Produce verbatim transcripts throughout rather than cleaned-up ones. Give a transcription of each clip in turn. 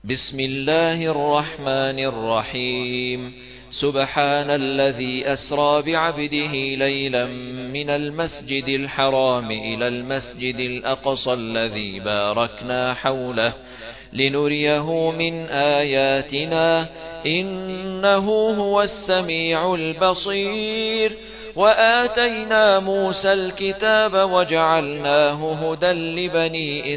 بسم الله الرحمن الرحيم. سبحان الذي أسرى بعبده ليلا من المسجد الحرام إلى المسجد الأقصى الذي باركنا حوله لنريه من آياتنا إنه هو السميع البصير. وآتينا موسى الكتاب وجعلناه هدى لبني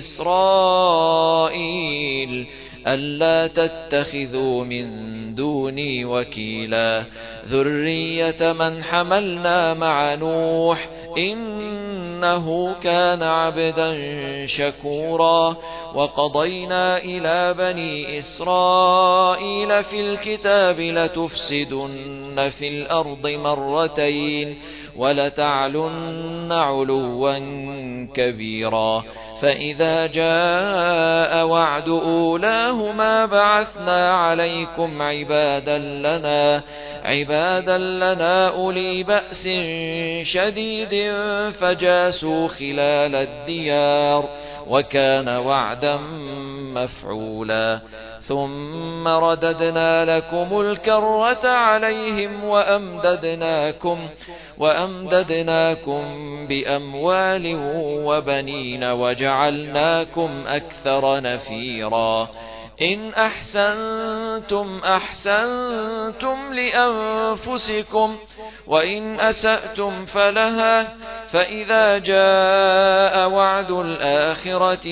إسرائيل ألا تتخذوا من دوني وكيلا ذرية من حملنا مع نوح إنه كان عبدا شكورا. وقضينا إلى بني إسرائيل في الكتاب لتفسدن في الأرض مرتين ولتعلن علوا كبيرا. فإذا جاء وعد أولاهما بعثنا عليكم عبادا لنا عبادا لنا أولي بأس شديد فجاسوا خلال الديار وكان وعدا مفعولا. ثم رددنا لكم الكرة عليهم وأمددناكم وأمددناكم بأموال وبنين وجعلناكم أكثر نفيرا. إن أحسنتم أحسنتم لأنفسكم وإن أسأتم فلها. فإذا جاء وعد الآخرة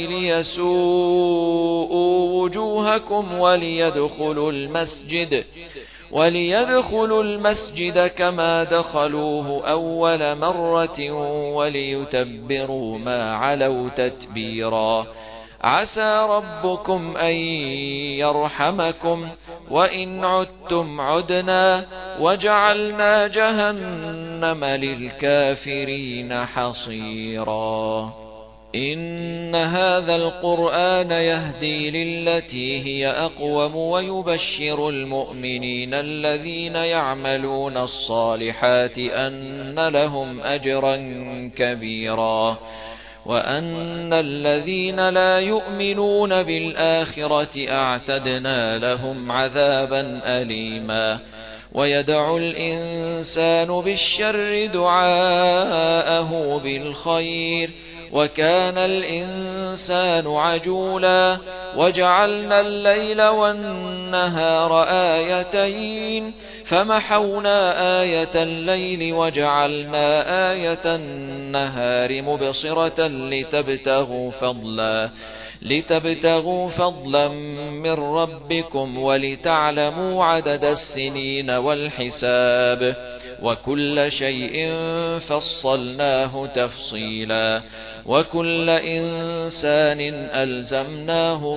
ليسوءوا وجوهكم وليدخلوا المسجد وليدخلوا المسجد كما دخلوه أول مرة وليتبروا ما علوا تتبيرا. عسى ربكم أن يرحمكم وإن عدتم عدنا وجعلنا جهنم للكافرين حصيرا. إن هذا القرآن يهدي للتي هي أقوم ويبشر المؤمنين الذين يعملون الصالحات أن لهم أجرا كبيرا وأن الذين لا يؤمنون بالآخرة أعتدنا لهم عذابا أليما. ويدعو الإنسان بالشر دعاءه بالخير وكان الإنسان عجولا. وجعلنا الليل والنهار آيتين فمحونا آية الليل وجعلنا آية النهار مبصرة لتبتغوا فضلا لتبتغوا فضلا من ربكم ولتعلموا عدد السنين والحساب وكل شيء فصلناه تفصيلا. وكل إنسان ألزمناه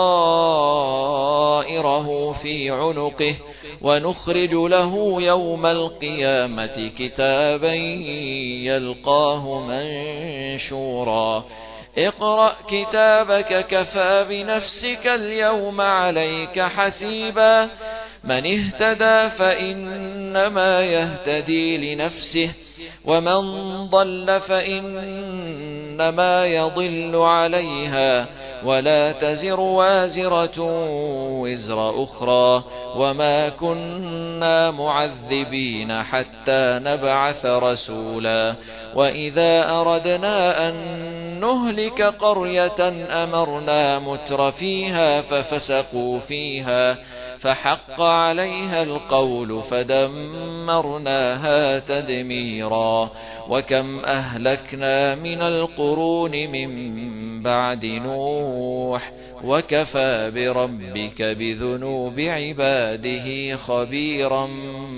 طائره في عنقه ونخرج له يوم القيامة كتابا يلقاه منشورا. اقرأ كتابك كفى بنفسك اليوم عليك حسيبا. من اهتدى فإنما يهتدي لنفسه ومن ضل فإنما يضل عليها ولا تزر وازرة وزر أخرى وما كنا معذبين حتى نبعث رسولا. وإذا أردنا أن نهلك قرية أمرنا متر فيها ففسقوا فيها فحق عليها القول فدمرناها تدميرا. وكم أهلكنا من القرون من بعد نوح وكفى بربك بذنوب عباده خبيرا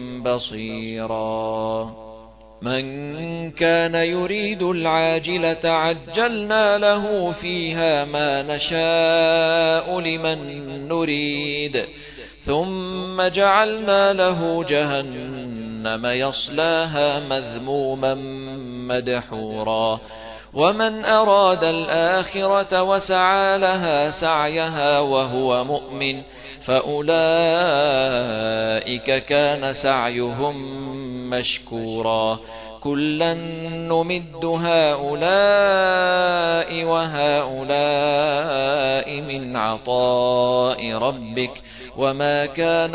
بصيرا. من كان يريد العاجلة عجلنا له فيها ما نشاء لمن نريد ثم جعلنا له جهنم يصلاها مذموما مدحورا. ومن أراد الآخرة وسعى لها سعيها وهو مؤمن فأولئك كان سعيهم مشكورا. كلا نمد هؤلاء وهؤلاء من عطاء ربك وما كان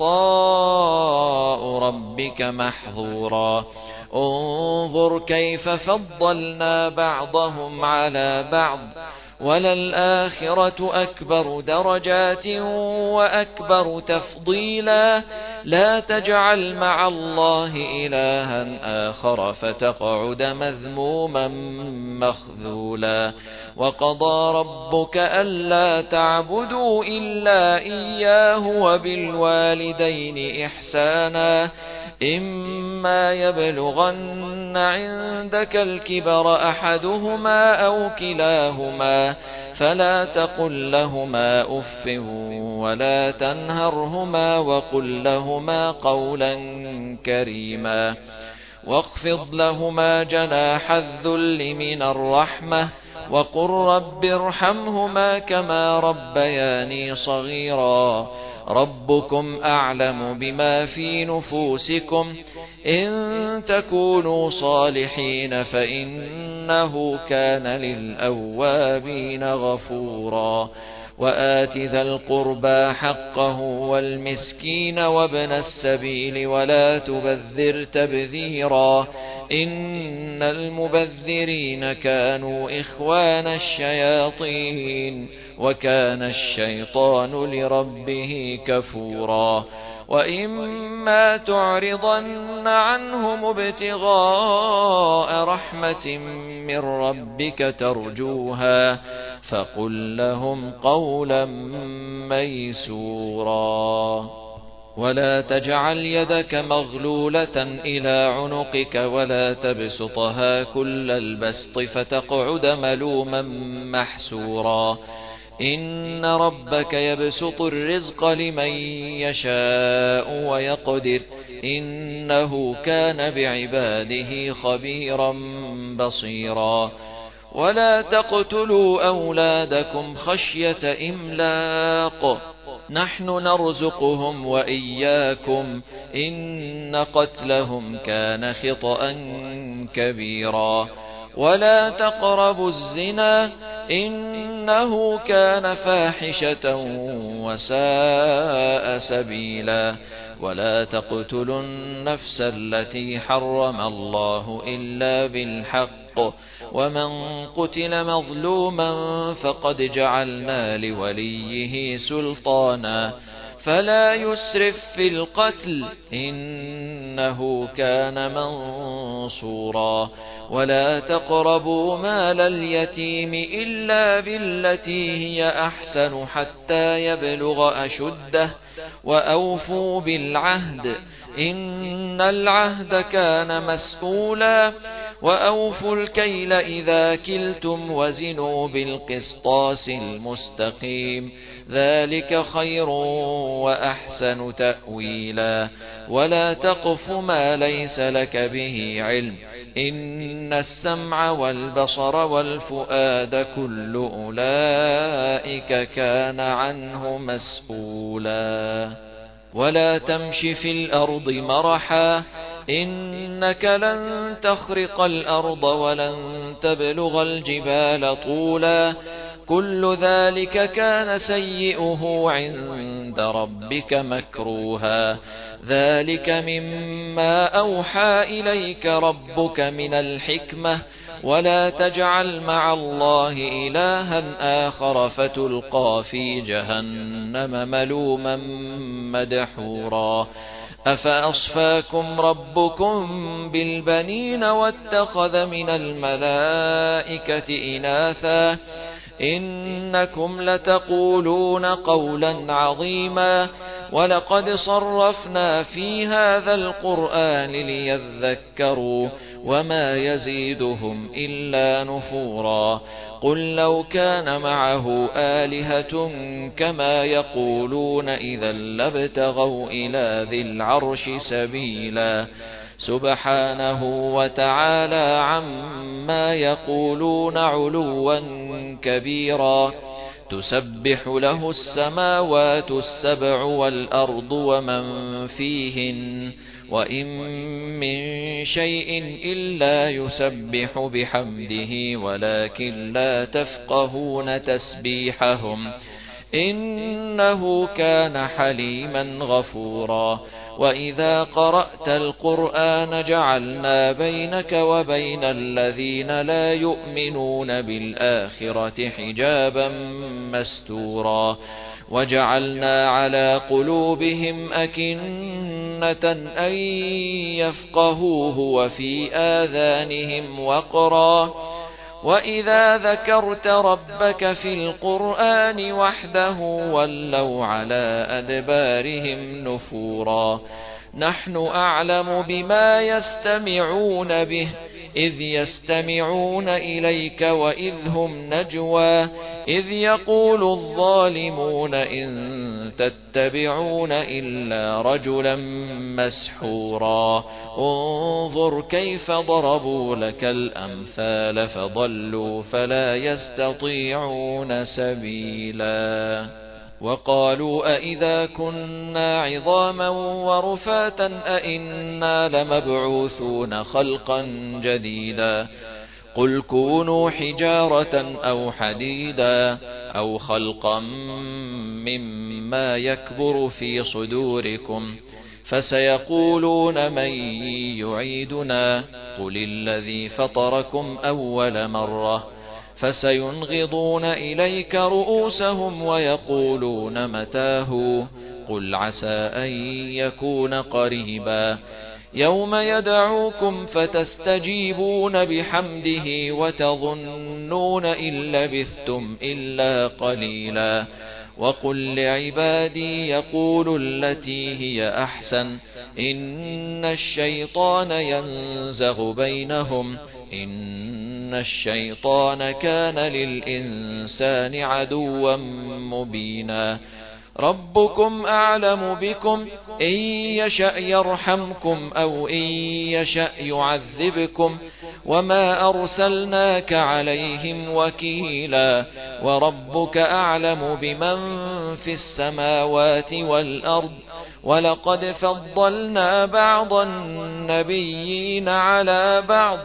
عطاء ربك محظورا انظر كيف فضلنا بعضهم على بعض وللآخرة أكبر درجات وأكبر تفضيلا لا تجعل مع الله إلها آخر فتقعد مذموما مخذولا وقضى ربك ألا تعبدوا إلا إياه وبالوالدين إحسانا إما يبلغن عندك الكبر أحدهما أو كلاهما فلا تقل لهما أف ولا تنهرهما وقل لهما قولا كريما واخفض لهما جناح الذل من الرحمة وقل رب ارحمهما كما ربياني صغيرا ربكم أعلم بما في نفوسكم إن تكونوا صالحين فإنه كان للأوابين غفورا وآت ذا القربى حقه والمسكين وابن السبيل ولا تبذر تبذيرا إن المبذرين كانوا إخوان الشياطين وكان الشيطان لربه كفورا وإما تعرضن عنهم ابتغاء رحمة من ربك ترجوها فقل لهم قولا ميسورا ولا تجعل يدك مغلولة إلى عنقك ولا تبسطها كل البسط فتقعد ملوما محسورا إن ربك يبسط الرزق لمن يشاء ويقدر إنه كان بعباده خبيرا بصيرا ولا تقتلوا أولادكم خشية إملاق نحن نرزقهم وإياكم إن قتلهم كان خطأ كبيرا ولا تقربوا الزنا إنه كان فاحشة وساء سبيلا ولا تقتلوا النفس التي حرم الله إلا بالحق ومن قتل مظلوما فقد جعلنا لوليه سلطانا فلا يسرف في القتل إنه كان منصورا ولا تقربوا مال اليتيم إلا بالتي هي أحسن حتى يبلغ أشده وأوفوا بالعهد إن العهد كان مسؤولا وأوفوا الكيل إذا كلتم وزنوا بالقسطاس المستقيم ذلك خير وأحسن تأويلا ولا تقف ما ليس لك به علم إن السمع والبصر والفؤاد كل أولئك كان عنه مسؤولا ولا تمش في الأرض مرحا إنك لن تخرق الأرض ولن تبلغ الجبال طولا كل ذلك كان سيئه عند ربك مكروها ذلك مما أوحى إليك ربك من الحكمة ولا تجعل مع الله إلها آخر فتلقى في جهنم ملوما مدحورا أفأصفاكم ربكم بالبنين واتخذ من الملائكة إناثا إنكم لتقولون قولا عظيما ولقد صرفنا في هذا القرآن ليذكروا وما يزيدهم إلا نفورا قل لو كان معه آلهة كما يقولون إذا لابتغوا إلى ذي العرش سبيلا سبحانه وتعالى عما يقولون علوا كبيرا تسبح له السماوات السبع والأرض ومن فيهن وإن من شيء إلا يسبح بحمده ولكن لا تفقهون تسبيحهم إنه كان حليما غفورا وإذا قرأت القرآن جعلنا بينك وبين الذين لا يؤمنون بالآخرة حجابا مستورا وجعلنا على قلوبهم أكنة أن يفقهوه وفي آذانهم وقرا وإذا ذكرت ربك في القرآن وحده ولوا على أدبارهم نفورا نحن أعلم بما يستمعون به إذ يستمعون إليك وإذ هم نجوى إذ يقول الظالمون إن تتبعون إلا رجلا مسحورا انظر كيف ضربوا لك الأمثال فضلوا فلا يستطيعون سبيلا وقالوا أئذا كنا عظاما ورفاتا أئنا لمبعوثون خلقا جديدا قل كونوا حجارة أو حديدا أو خلقا مما يكبر في صدوركم فسيقولون من يعيدنا قل الذي فطركم أول مرة فسينغضون إليك رؤوسهم ويقولون متاه قل عسى أن يكون قريبا يوم يدعوكم فتستجيبون بحمده وتظنون إن لبثتم إلا قليلا وقل لعبادي يقولوا التي هي أحسن إن الشيطان ينزغ بينهم إن الشيطان كان للإنسان عدوا مبينا ربكم أعلم بكم إن يشأ يرحمكم أو إن يشأ يعذبكم وما أرسلناك عليهم وكيلا وربك أعلم بمن في السماوات والأرض ولقد فضلنا بعض النبيين على بعض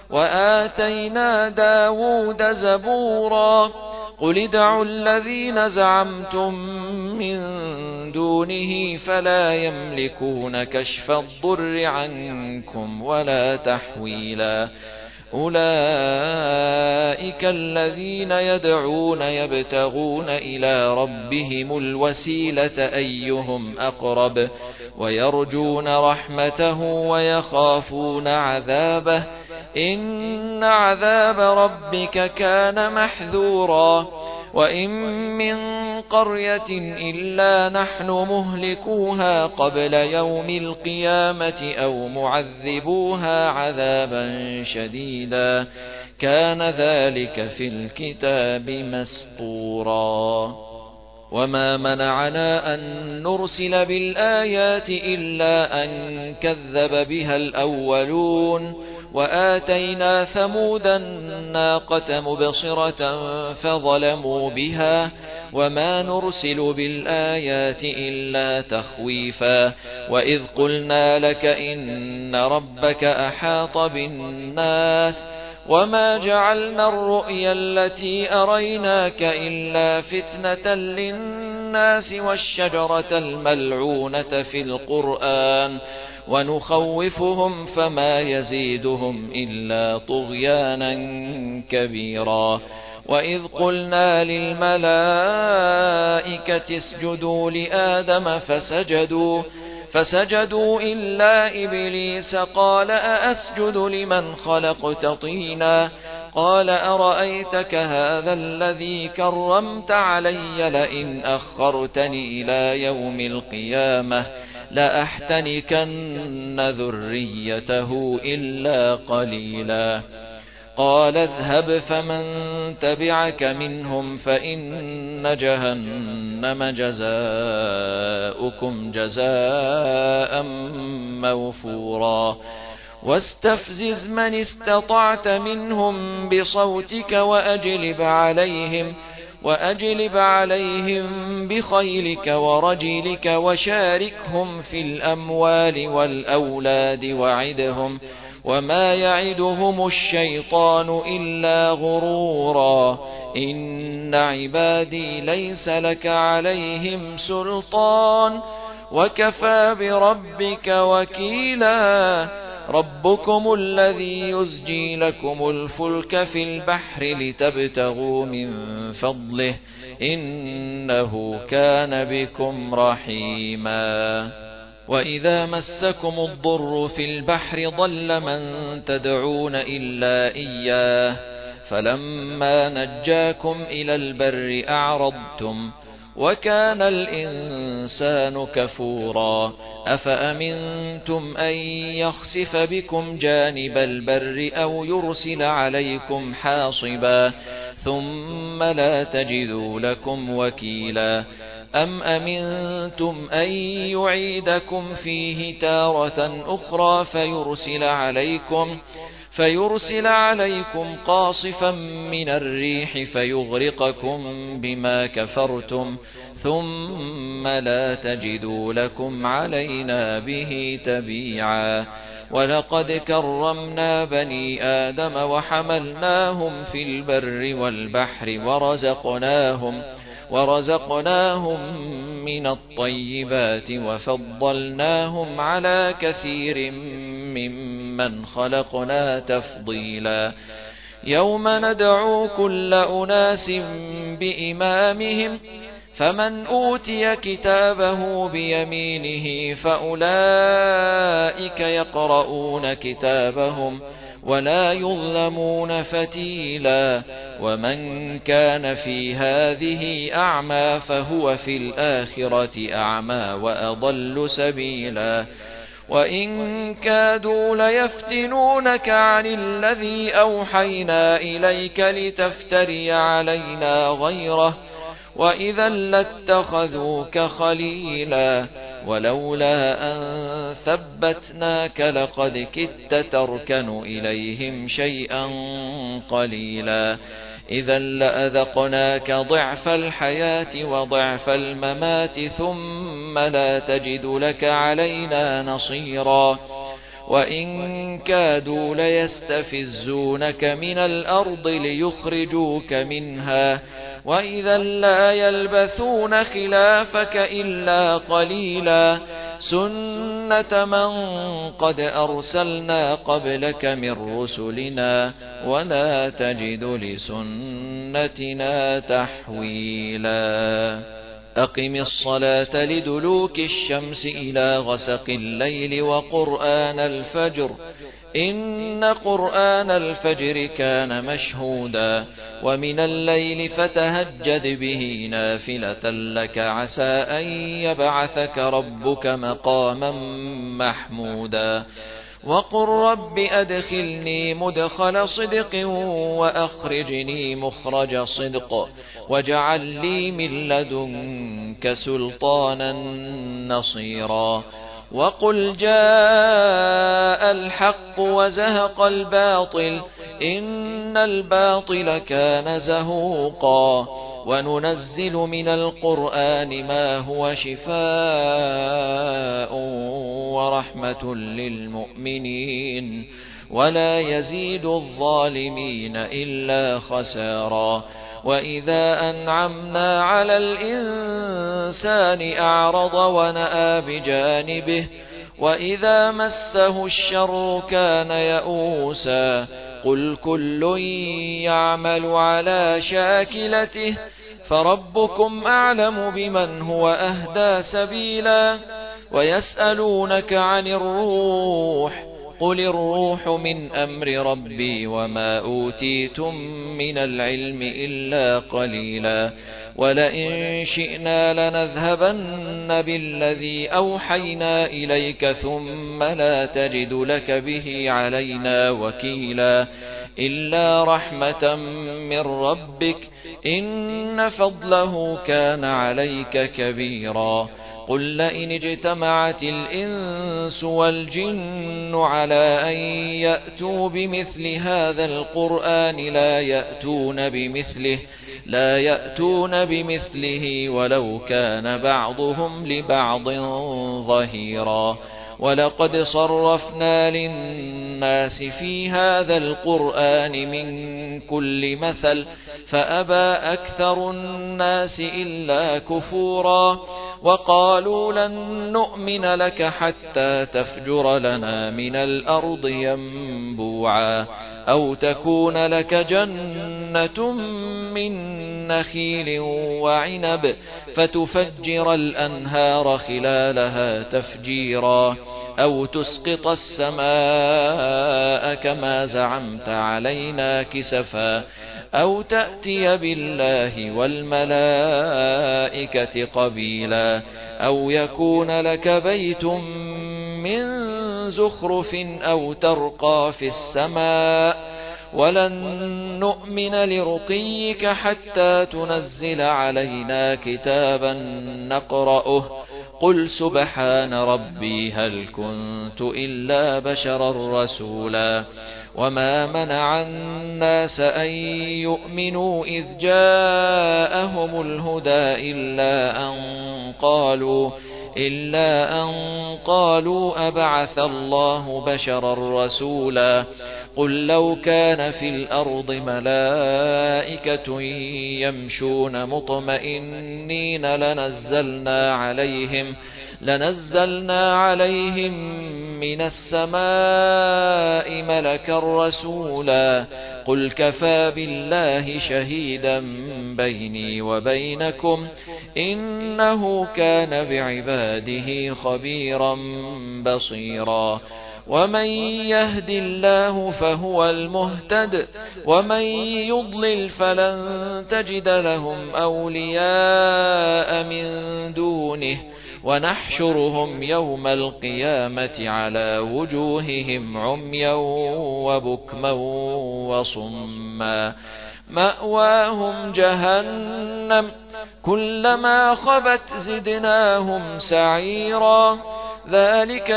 وآتينا داود زبورا قل ادعوا الذين زعمتم من دونه فلا يملكون كشف الضر عنكم ولا تحويلا أولئك الذين يدعون يبتغون إلى ربهم الوسيلة أيهم أقرب ويرجون رحمته ويخافون عذابه إن عذاب ربك كان محذورا وإن من قرية إلا نحن مهلكوها قبل يوم القيامة أو معذبوها عذابا شديدا كان ذلك في الكتاب مسطورا وما منعنا أن نرسل بالآيات إلا أن كذب بها الأولون وآتينا ثمود الناقة مبصرة فظلموا بها وما نرسل بالآيات إلا تخويفا وإذ قلنا لك إن ربك أحاط بالناس وما جعلنا الرؤيا التي أريناك إلا فتنة للناس والشجرة الملعونة في القرآن ونخوفهم فما يزيدهم إلا طغيانا كبيرا وإذ قلنا للملائكة اسجدوا لآدم فسجدوا فسجدوا إلا إبليس قال أأسجد لمن خلقت طينا قال أرأيتك هذا الذي كرمت علي لئن أخرتني إلى يوم القيامة لأحتنكن ذريته إلا قليلا قال اذهب فمن تبعك منهم فإن جهنم جزاؤكم جزاء موفورا واستفزز من استطعت منهم بصوتك وأجلب عليهم وأجلب عليهم بخيلك ورجلك وشاركهم في الأموال والأولاد وعدهم وما يعدهم الشيطان إلا غرورا إن عبادي ليس لك عليهم سلطان وكفى بربك وكيلا ربكم الذي يزجي لكم الفلك في البحر لتبتغوا من فضله إنه كان بكم رحيما وإذا مسكم الضر في البحر ضل من تدعون إلا إياه فلما نجاكم إلى البر أعرضتم وكان الإنسان كفورا أفأمنتم أن يخسف بكم جانب البر أو يرسل عليكم حاصبا ثم لا تجدوا لكم وكيلا أم أمنتم أن يعيدكم فيه تارة أخرى فيرسل عليكم فيرسل عليكم قاصفا من الريح فيغرقكم بما كفرتم ثم لا تجدوا لكم علينا به تبيعا ولقد كرمنا بني آدم وحملناهم في البر والبحر ورزقناهم ورزقناهم من الطيبات وفضلناهم على كثير ممن خلقنا تفضيلا يوم ندعو كل أناس بإمامهم فمن أوتي كتابه بيمينه فأولئك يقرؤون كتابهم ولا يظلمون فتيلا ومن كان في هذه أعمى فهو في الآخرة أعمى وأضل سبيلا وإن كادوا ليفتنونك عن الذي أوحينا إليك لتفتري علينا غيره وإذا لاتخذوك خليلا ولولا أن ثبتناك لقد كدت تركن إليهم شيئا قليلا إذا لأذقناك ضعف الحياة وضعف الممات ثم لا تجد لك علينا نصيرا وإن كادوا ليستفزونك من الأرض ليخرجوك منها وإذا لا يلبثون خلافك إلا قليلا سنة من قد أرسلنا قبلك من رسلنا ولا تجد لسنتنا تحويلا أقم الصلاة لدلوك الشمس إلى غسق الليل وقرآن الفجر إن قرآن الفجر كان مشهودا ومن الليل فتهجد به نافلة لك عسى أن يبعثك ربك مقاما محمودا وقل رب أدخلني مدخل صدق وأخرجني مخرج صدق واجعل لي من لدنك سلطانا نصيرا وقل جاء الحق وزهق الباطل إن الباطل كان زهوقا وننزل من القرآن ما هو شفاء ورحمة للمؤمنين ولا يزيد الظالمين إلا خسارا وإذا أنعمنا على الإنسان أعرض ونأى بجانبه وإذا مسه الشر كان يئوسا قل كل يعمل على شاكلته فربكم أعلم بمن هو أهدى سبيلا ويسألونك عن الروح قل الروح من أمر ربي وما أوتيتم من العلم إلا قليلا ولئن شئنا لنذهبن بالذي أوحينا إليك ثم لا تجد لك به علينا وكيلا إلا رحمة من ربك إن فضله كان عليك كبيرا قل لئن اجتمعت الإنس والجن على أن يأتوا بمثل هذا القرآن لا يأتون بمثله لا يأتون بمثله ولو كان بعضهم لبعض ظهيرا ولقد صرفنا للناس في هذا القرآن من كل مثل فأبى أكثر الناس إلا كفورا وقالوا لن نؤمن لك حتى تفجر لنا من الأرض ينبوعا أو تكون لك جنة من نخيل وعنب فتفجر الأنهار خلالها تفجيرا أو تسقط السماء كما زعمت علينا كسفا أو تأتي بالله والملائكة قبيلا أو يكون لك بيت من زخرف أو ترقى في السماء ولن نؤمن لرقيك حتى تنزل علينا كتابا نقرأه قل سبحان ربي هل كنت إلا بشرا رسولا وما منع الناس أن يؤمنوا إذ جاءهم الهدى إلا أن قالوا إلا أن قالوا أبعث الله بشرا رسولا قل لو كان في الأرض ملائكة يمشون مطمئنين لنزلنا عليهم لنزلنا عليهم من السماء ملكا رسولا قل كفى بالله شهيدا بيني وبينكم إنه كان بعباده خبيرا بصيرا ومن يهد الله فهو المهتد ومن يضلل فلن تجد لهم أولياء من دونه ونحشرهم يوم القيامة على وجوههم عميا وبكما وصما مأواهم جهنم كلما خبت زدناهم سعيرا ذلك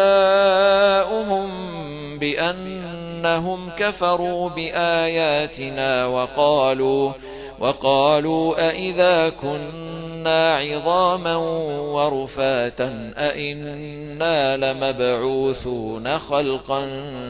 جزاؤهم بأنهم كفروا بآياتنا وقالوا وقالوا أئذا كنا عظاما ورفاتا أئنا لمبعوثون خلقا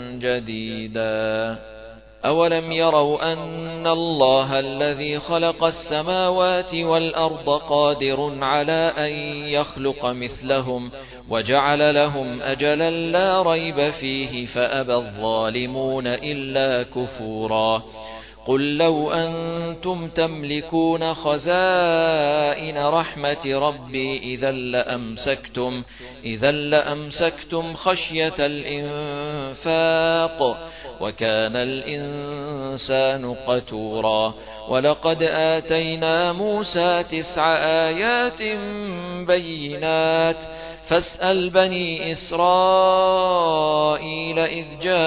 جديدا أولم يروا أن الله الذي خلق السماوات والأرض قادر على أن يخلق مثلهم وجعل لهم أجلا لا ريب فيه فأبى الظالمون إلا كفورا قل لو أنتم تملكون خزائن رحمة ربي إذا لأمسكتم, إذا لأمسكتم خشية الإنفاق وكان الإنسان قتورا ولقد آتينا موسى تسع آيات بينات فاسأل بني إسرائيل إذ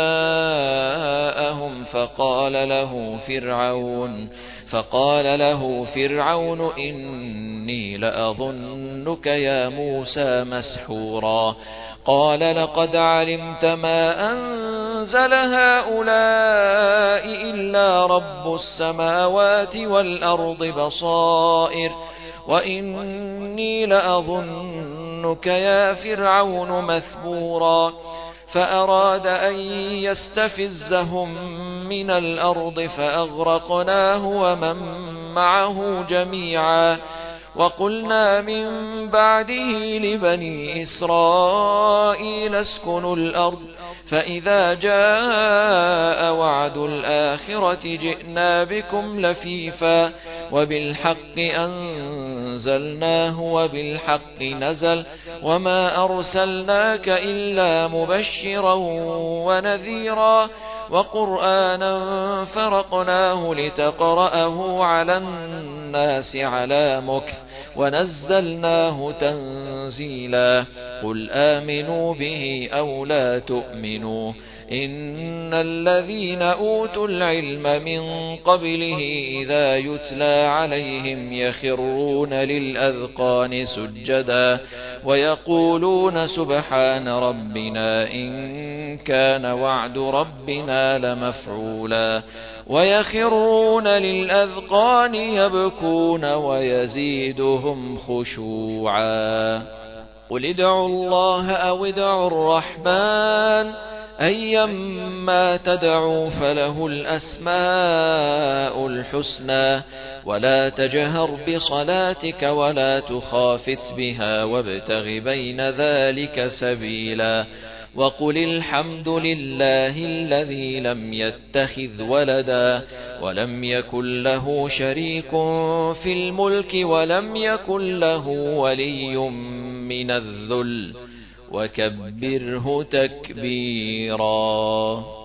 جاءهم فقال له فرعون فقال له فرعون إني لأظنك يا موسى مسحورا قال لقد علمت ما أنزل هؤلاء إلا رب السماوات والأرض بصائر وإني لأظنك يا فرعون مثبورا فأراد أن يستفزهم من الأرض فأغرقناه ومن معه جميعا وقلنا من بعده لبني إسرائيل اسكنوا الأرض فإذا جاء وعد الآخرة جئنا بكم لفيفا وبالحق أنزلناه وبالحق نزل وما أرسلناك إلا مبشرا ونذيرا وقرآنا فرقناه لتقرأه على الناس على مكث ونزلناه تنزيلا قل آمنوا به أو لا تؤمنوا إن الذين أوتوا العلم من قبله إذا يتلى عليهم يخرون للأذقان سجدا ويقولون سبحان ربنا إن كان وعد ربنا لمفعولا ويخرون للأذقان يبكون ويزيدهم خشوعا قل ادعوا الله أو ادعوا الرحمن أيما تدعوا فله الأسماء الحسنى ولا تجهر بصلاتك ولا تخافت بها وابتغ بين ذلك سبيلا وقل الحمد لله الذي لم يتخذ ولدا ولم يكن له شريك في الملك ولم يكن له ولي من الذل وكبره تكبيرا.